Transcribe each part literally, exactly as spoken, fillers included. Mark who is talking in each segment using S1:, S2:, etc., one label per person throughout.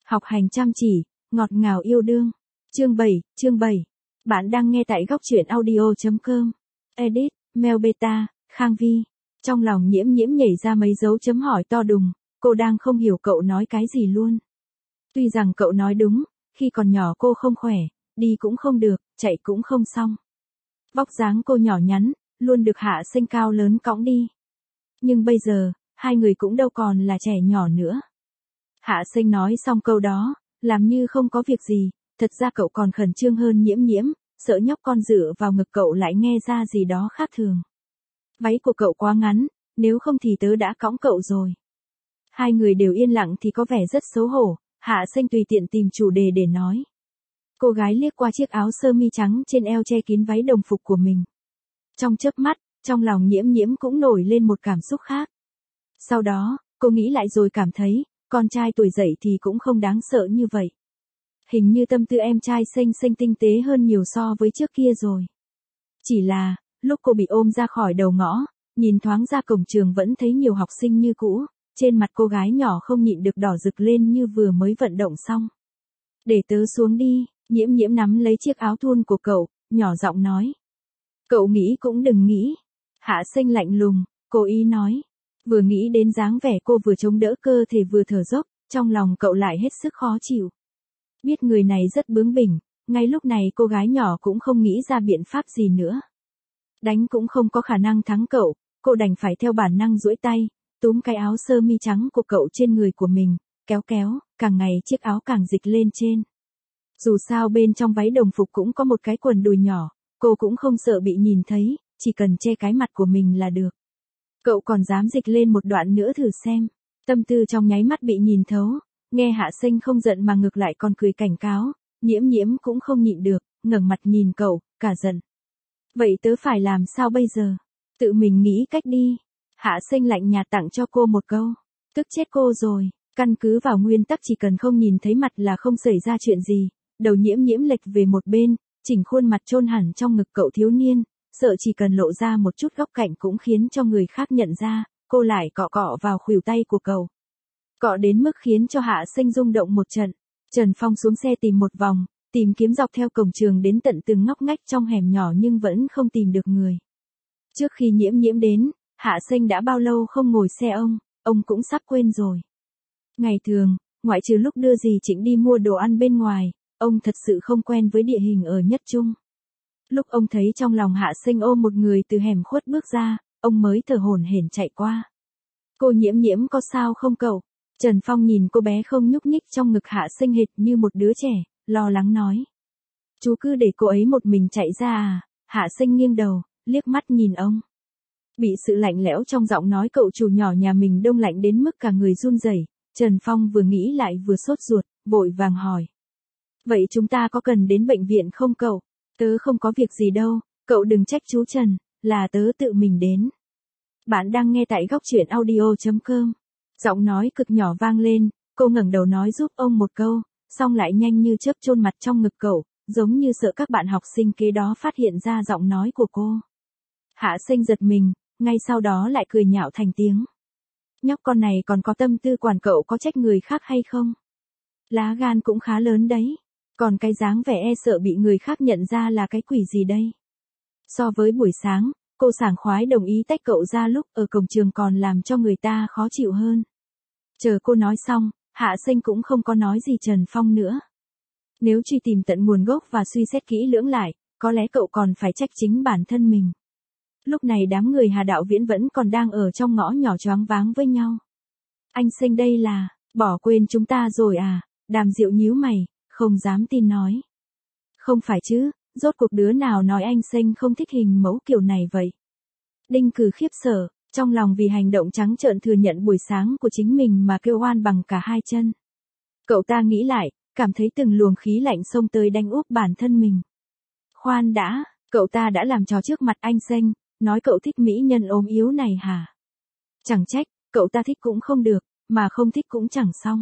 S1: Học hành chăm chỉ, ngọt ngào yêu đương. Chương bảy, chương bảy. Bạn đang nghe tại góc truyện audio chấm com. Edit, Mel Beta, Khang Vi. Trong lòng Nhiễm Nhiễm nhảy ra mấy dấu chấm hỏi to đùng, cô đang không hiểu cậu nói cái gì luôn. Tuy rằng cậu nói đúng, khi còn nhỏ cô không khỏe, đi cũng không được, chạy cũng không xong. Vóc dáng cô nhỏ nhắn, luôn được Hạ Sinh cao lớn cõng đi. Nhưng bây giờ, hai người cũng đâu còn là trẻ nhỏ nữa. Hạ Sinh nói xong câu đó, làm như không có việc gì, thật ra cậu còn khẩn trương hơn Nhiễm Nhiễm, sợ nhóc con dựa vào ngực cậu lại nghe ra gì đó khác thường. Váy của cậu quá ngắn, nếu không thì tớ đã cõng cậu rồi. Hai người đều yên lặng thì có vẻ rất xấu hổ, Hạ Sinh tùy tiện tìm chủ đề để nói. Cô gái liếc qua chiếc áo sơ mi trắng trên eo che kín váy đồng phục của mình. Trong chớp mắt, trong lòng Nhiễm Nhiễm cũng nổi lên một cảm xúc khác. Sau đó, cô nghĩ lại rồi cảm thấy, con trai tuổi dậy thì cũng không đáng sợ như vậy. Hình như tâm tư em trai Sinh Sinh tinh tế hơn nhiều so với trước kia rồi. Chỉ là, lúc cô bị ôm ra khỏi đầu ngõ, nhìn thoáng ra cổng trường vẫn thấy nhiều học sinh như cũ, trên mặt cô gái nhỏ không nhịn được đỏ rực lên như vừa mới vận động xong. Để tớ xuống đi, Nhiễm Nhiễm nắm lấy chiếc áo thun của cậu, nhỏ giọng nói. Cậu nghĩ cũng đừng nghĩ. Hạ Sinh lạnh lùng, cố ý nói. Vừa nghĩ đến dáng vẻ cô vừa chống đỡ cơ thể vừa thở dốc, trong lòng cậu lại hết sức khó chịu. Biết người này rất bướng bỉnh, ngay lúc này cô gái nhỏ cũng không nghĩ ra biện pháp gì nữa. Đánh cũng không có khả năng thắng cậu, cô đành phải theo bản năng duỗi tay, túm cái áo sơ mi trắng của cậu trên người của mình, kéo kéo, càng ngày chiếc áo càng dịch lên trên. Dù sao bên trong váy đồng phục cũng có một cái quần đùi nhỏ, cô cũng không sợ bị nhìn thấy, chỉ cần che cái mặt của mình là được. Cậu còn dám dịch lên một đoạn nữa thử xem. Tâm tư trong nháy mắt bị nhìn thấu, nghe Hạ Sinh không giận mà ngược lại còn cười cảnh cáo, Nhiễm Nhiễm cũng không nhịn được, ngẩng mặt nhìn cậu, cả giận. Vậy tớ phải làm sao bây giờ? Tự mình nghĩ cách đi. Hạ Sinh lạnh nhạt tặng cho cô một câu. Tức chết cô rồi, căn cứ vào nguyên tắc chỉ cần không nhìn thấy mặt là không xảy ra chuyện gì. Đầu Nhiễm Nhiễm lệch về một bên, chỉnh khuôn mặt chôn hẳn trong ngực cậu thiếu niên, sợ chỉ cần lộ ra một chút góc cạnh cũng khiến cho người khác nhận ra, cô lại cọ cọ vào khuỷu tay của cậu. Cọ đến mức khiến cho Hạ Sinh rung động một trận. Trần Phong xuống xe tìm một vòng, tìm kiếm dọc theo cổng trường đến tận từng ngóc ngách trong hẻm nhỏ nhưng vẫn không tìm được người. Trước khi Nhiễm Nhiễm đến, Hạ Sinh đã bao lâu không ngồi xe ông, ông cũng sắp quên rồi. Ngày thường, ngoại trừ lúc đưa dì Trịnh đi mua đồ ăn bên ngoài, ông thật sự không quen với địa hình ở Nhất Trung. Lúc ông thấy trong lòng Hạ Sinh ôm một người từ hẻm khuất bước ra, ông mới thở hổn hển chạy qua. Cô Nhiễm Nhiễm có sao không cậu? Trần Phong nhìn cô bé không nhúc nhích trong ngực Hạ Sinh hệt như một đứa trẻ, lo lắng nói. Chú cứ để cô ấy một mình chạy ra à? Hạ Sinh nghiêng đầu, liếc mắt nhìn ông. Bị sự lạnh lẽo trong giọng nói cậu chủ nhỏ nhà mình đông lạnh đến mức cả người run rẩy. Trần Phong vừa nghĩ lại vừa sốt ruột, vội vàng hỏi. Vậy chúng ta có cần đến bệnh viện không cậu? Tớ không có việc gì đâu, cậu đừng trách chú Trần, là tớ tự mình đến. Bạn đang nghe tại góc truyện audio chấm com. Giọng nói cực nhỏ vang lên, cô ngẩng đầu nói giúp ông một câu, xong lại nhanh như chớp chôn mặt trong ngực cậu, giống như sợ các bạn học sinh kế đó phát hiện ra giọng nói của cô. Hạ Sinh giật mình, ngay sau đó lại cười nhạo thành tiếng. Nhóc con này còn có tâm tư quản cậu có trách người khác hay không? Lá gan cũng khá lớn đấy. Còn cái dáng vẻ e sợ bị người khác nhận ra là cái quỷ gì đây? So với buổi sáng, cô sảng khoái đồng ý tách cậu ra lúc ở cổng trường còn làm cho người ta khó chịu hơn. Chờ cô nói xong, Hạ Sinh cũng không có nói gì Trần Phong nữa. Nếu truy tìm tận nguồn gốc và suy xét kỹ lưỡng lại, có lẽ cậu còn phải trách chính bản thân mình. Lúc này đám người Hà Đạo Viễn vẫn còn đang ở trong ngõ nhỏ choáng váng với nhau. Anh Sinh đây là, bỏ quên chúng ta rồi à? Đàm Diệu nhíu mày, không dám tin nói. Không phải chứ, rốt cuộc đứa nào nói anh Sinh không thích hình mẫu kiểu này vậy? Đinh Cừ khiếp sợ, trong lòng vì hành động trắng trợn thừa nhận buổi sáng của chính mình mà kêu oan bằng cả hai chân. Cậu ta nghĩ lại, cảm thấy từng luồng khí lạnh xông tới đánh úp bản thân mình. Khoan đã, cậu ta đã làm trò trước mặt anh Sinh, nói cậu thích mỹ nhân ốm yếu này hả? Chẳng trách, cậu ta thích cũng không được, mà không thích cũng chẳng xong.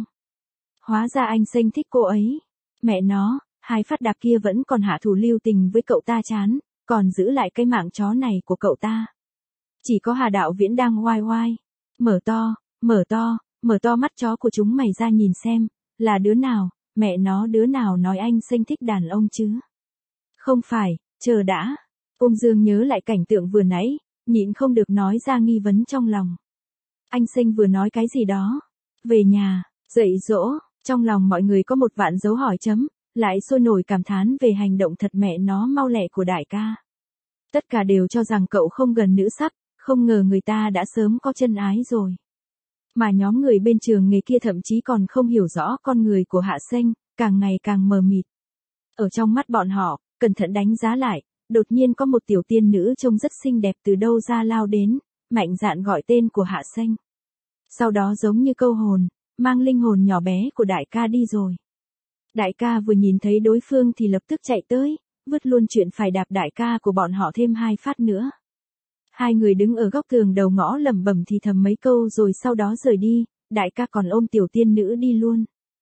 S1: Hóa ra anh Sinh thích cô ấy. Mẹ nó, hai phát đạp kia vẫn còn hạ thủ lưu tình với cậu ta chán, còn giữ lại cái mạng chó này của cậu ta. Chỉ có Hà Đạo Viễn đang oai oai. Mở to, mở to, mở to mắt chó của chúng mày ra nhìn xem, Là đứa nào, mẹ nó đứa nào nói anh Xanh thích đàn ông chứ? Không phải, chờ đã. Ung Dương nhớ lại cảnh tượng vừa nãy, nhịn không được nói ra nghi vấn trong lòng. Anh Xanh vừa nói cái gì đó? Về nhà, dạy dỗ, trong lòng mọi người có một vạn dấu hỏi chấm, lại sôi nổi cảm thán về hành động thật mẹ nó mau lẹ của đại ca. Tất cả đều cho rằng cậu không gần nữ sắc, không ngờ người ta đã sớm có chân ái rồi. Mà nhóm người bên trường nghề kia thậm chí còn không hiểu rõ con người của Hạ Xanh, càng ngày càng mờ mịt. Ở trong mắt bọn họ, cẩn thận đánh giá lại, đột nhiên có một tiểu tiên nữ trông rất xinh đẹp từ đâu ra lao đến, mạnh dạn gọi tên của Hạ Xanh. Sau đó giống như câu hồn, mang linh hồn nhỏ bé của đại ca đi rồi. Đại ca vừa nhìn thấy đối phương thì lập tức chạy tới, vứt luôn chuyện phải đạp đại ca của bọn họ thêm hai phát nữa. Hai người đứng ở góc tường đầu ngõ lẩm bẩm thì thầm mấy câu rồi sau đó rời đi, đại ca còn ôm tiểu tiên nữ đi luôn.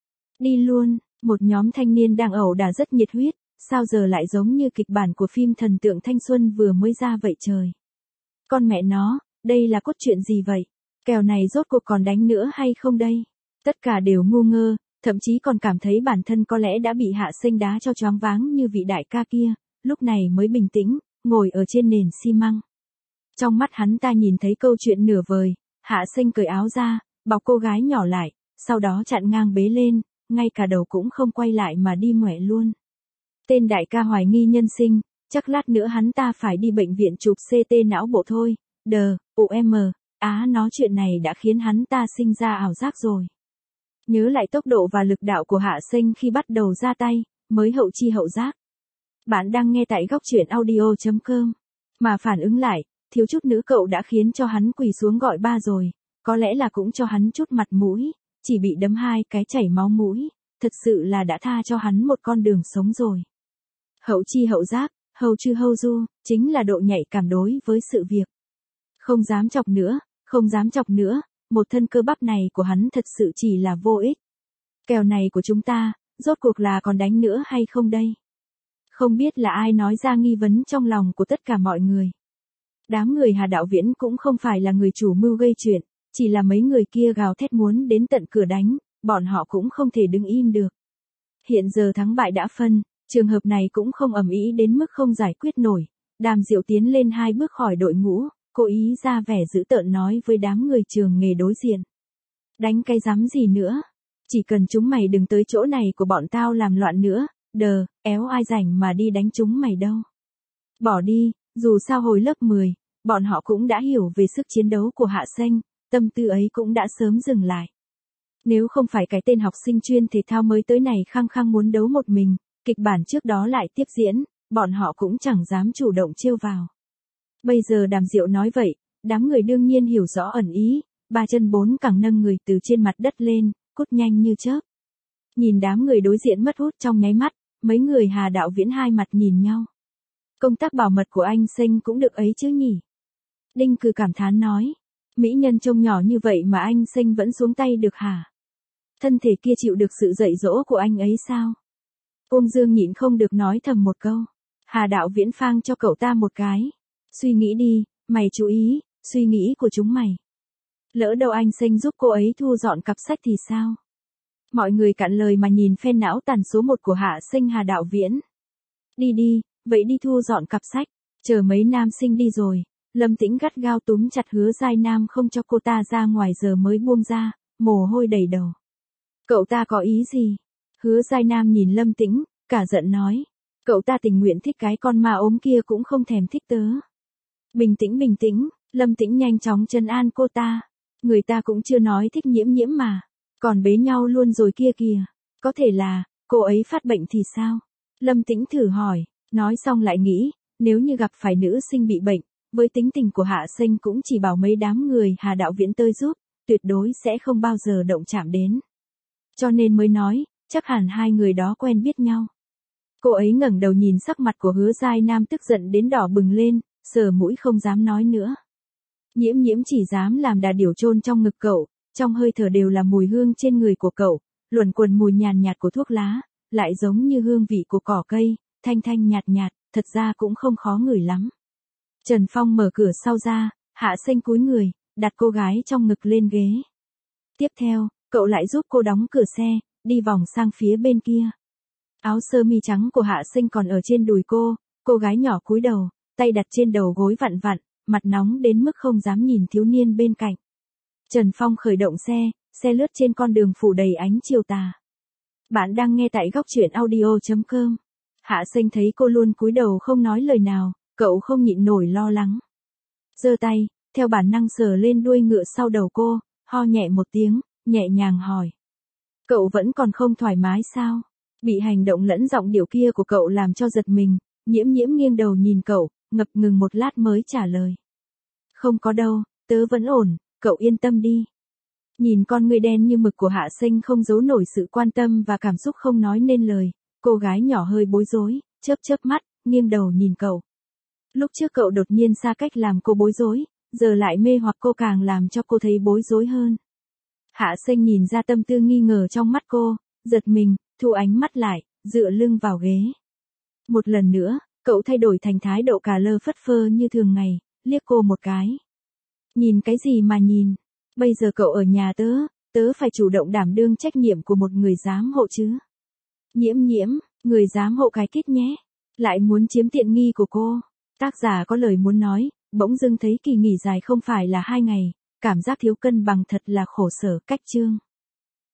S1: Đi luôn, một nhóm thanh niên đang ẩu đả rất nhiệt huyết, sao giờ lại giống như kịch bản của phim thần tượng thanh xuân vừa mới ra vậy trời. Con mẹ nó, đây là cốt truyện gì vậy? Kèo này rốt cuộc còn đánh nữa hay không đây? Tất cả đều ngu ngơ, thậm chí còn cảm thấy bản thân có lẽ đã bị Hạ Xanh đá cho choáng váng như vị đại ca kia, lúc này mới bình tĩnh, ngồi ở trên nền xi măng. Trong mắt hắn ta nhìn thấy câu chuyện nửa vời, Hạ Xanh cởi áo ra, bọc cô gái nhỏ lại, sau đó chặn ngang bế lên, ngay cả đầu cũng không quay lại mà đi ngoẻ luôn. Tên đại ca hoài nghi nhân sinh, chắc lát nữa hắn ta phải đi bệnh viện chụp xê tê não bộ thôi, đờ, ụ em, á nói chuyện này đã khiến hắn ta sinh ra ảo giác rồi. Nhớ lại tốc độ và lực đạo của Hạ Xanh khi bắt đầu ra tay, mới hậu chi hậu giác. Bạn đang nghe tại góc truyện audio chấm com. Mà phản ứng lại, thiếu chút nữa cậu đã khiến cho hắn quỳ xuống gọi ba rồi, có lẽ là cũng cho hắn chút mặt mũi, chỉ bị đấm hai cái chảy máu mũi, thật sự là đã tha cho hắn một con đường sống rồi. Hậu chi hậu giác, hầu chư hầu du, chính là độ nhạy cảm đối với sự việc. Không dám chọc nữa, không dám chọc nữa, một thân cơ bắp này của hắn thật sự chỉ là vô ích. Kèo này của chúng ta, rốt cuộc là còn đánh nữa hay không đây? Không biết là ai nói ra nghi vấn trong lòng của tất cả mọi người. Đám người Hà Đạo Viễn cũng không phải là người chủ mưu gây chuyện, chỉ là mấy người kia gào thét muốn đến tận cửa đánh, bọn họ cũng không thể đứng im được. Hiện giờ thắng bại đã phân, trường hợp này cũng không ầm ĩ đến mức không giải quyết nổi. Đàm Diệu tiến lên hai bước khỏi đội ngũ, cố ý ra vẻ dữ tợn nói với đám người trường nghề đối diện. Đánh cái rắm gì nữa? Chỉ cần chúng mày đừng tới chỗ này của bọn tao làm loạn nữa, đờ, éo ai rảnh mà đi đánh chúng mày đâu. Bỏ đi, dù sao hồi lớp mười, bọn họ cũng đã hiểu về sức chiến đấu của Hạ Xanh, tâm tư ấy cũng đã sớm dừng lại. Nếu không phải cái tên học sinh chuyên thể thao mới tới này khăng khăng muốn đấu một mình, kịch bản trước đó lại tiếp diễn, bọn họ cũng chẳng dám chủ động trêu vào. Bây giờ Đàm Diệu nói vậy, đám người đương nhiên hiểu rõ ẩn ý, ba chân bốn cẳng nâng người từ trên mặt đất lên, cút nhanh như chớp. Nhìn đám người đối diện mất hút trong nháy mắt, mấy người Hà Đạo Viễn hai mặt nhìn nhau. Công tác bảo mật của anh Xanh cũng được ấy chứ nhỉ? Đinh Cừ cảm thán nói, mỹ nhân trông nhỏ như vậy mà anh Xanh vẫn xuống tay được hả? Thân thể kia chịu được sự dạy dỗ của anh ấy sao? Ung Dương nhịn không được nói thầm một câu. Hà Đạo Viễn phang cho cậu ta một cái. Suy nghĩ đi, mày chú ý, suy nghĩ của chúng mày. Lỡ đâu anh Xanh giúp cô ấy thu dọn cặp sách thì sao? Mọi người cạn lời mà nhìn phen não tàn số một của Hạ Xanh Hà Đạo Viễn. Đi đi, vậy đi thu dọn cặp sách, chờ mấy nam sinh đi rồi. Lâm Tĩnh gắt gao túm chặt Hứa Giai Nam không cho cô ta ra ngoài giờ mới buông ra, mồ hôi đầy đầu. Cậu ta có ý gì? Hứa Giai Nam nhìn Lâm Tĩnh, cả giận nói. Cậu ta tình nguyện thích cái con ma ốm kia cũng không thèm thích tớ. Bình tĩnh bình tĩnh, Lâm Tĩnh nhanh chóng trấn an cô ta. Người ta cũng chưa nói thích Nhiễm Nhiễm mà. Còn bế nhau luôn rồi kia kìa. Có thể là, cô ấy phát bệnh thì sao? Lâm Tĩnh thử hỏi, nói xong lại nghĩ, nếu như gặp phải nữ sinh bị bệnh, với tính tình của Hạ Xanh cũng chỉ bảo mấy đám người Hà Đạo Viễn tới giúp, tuyệt đối sẽ không bao giờ động chạm đến. Cho nên mới nói, chắc hẳn hai người đó quen biết nhau. Cô ấy ngẩng đầu nhìn sắc mặt của Hứa Giai Nam tức giận đến đỏ bừng lên, sờ mũi không dám nói nữa. Nhiễm Nhiễm chỉ dám làm đà điểu chôn trong ngực cậu, trong hơi thở đều là mùi hương trên người của cậu, luẩn quẩn mùi nhàn nhạt của thuốc lá, lại giống như hương vị của cỏ cây, thanh thanh nhạt nhạt, thật ra cũng không khó ngửi lắm. Trần Phong mở cửa sau ra, Hạ Xanh cúi người, đặt cô gái trong ngực lên ghế. Tiếp theo, cậu lại giúp cô đóng cửa xe, đi vòng sang phía bên kia. Áo sơ mi trắng của Hạ Sinh còn ở trên đùi cô, cô gái nhỏ cúi đầu, tay đặt trên đầu gối vặn vặn, mặt nóng đến mức không dám nhìn thiếu niên bên cạnh. Trần Phong khởi động xe, xe lướt trên con đường phủ đầy ánh chiều tà. Bạn đang nghe tại góc truyện audio chấm com. Hạ Sinh thấy cô luôn cúi đầu không nói lời nào, cậu không nhịn nổi lo lắng. Giơ tay, theo bản năng sờ lên đuôi ngựa sau đầu cô, ho nhẹ một tiếng, nhẹ nhàng hỏi. Cậu vẫn còn không thoải mái sao? Bị hành động lẫn giọng điệu kia của cậu làm cho giật mình, Nhiễm Nhiễm nghiêng đầu nhìn cậu, ngập ngừng một lát mới trả lời. Không có đâu, tớ vẫn ổn, cậu yên tâm đi. Nhìn con người đen như mực của Hạ Sinh không giấu nổi sự quan tâm và cảm xúc không nói nên lời, cô gái nhỏ hơi bối rối, chớp chớp mắt, nghiêng đầu nhìn cậu. Lúc trước cậu đột nhiên xa cách làm cô bối rối, giờ lại mê hoặc cô càng làm cho cô thấy bối rối hơn. Hạ Sinh nhìn ra tâm tư nghi ngờ trong mắt cô, giật mình, thu ánh mắt lại, dựa lưng vào ghế. Một lần nữa, cậu thay đổi thành thái độ cà lơ phất phơ như thường ngày, liếc cô một cái. Nhìn cái gì mà nhìn, bây giờ cậu ở nhà tớ, tớ phải chủ động đảm đương trách nhiệm của một người giám hộ chứ. Nhiễm Nhiễm, người giám hộ cái kít nhé, lại muốn chiếm tiện nghi của cô. Tác giả có lời muốn nói, bỗng dưng thấy kỳ nghỉ dài không phải là hai ngày, cảm giác thiếu cân bằng thật là khổ sở. Cách chương.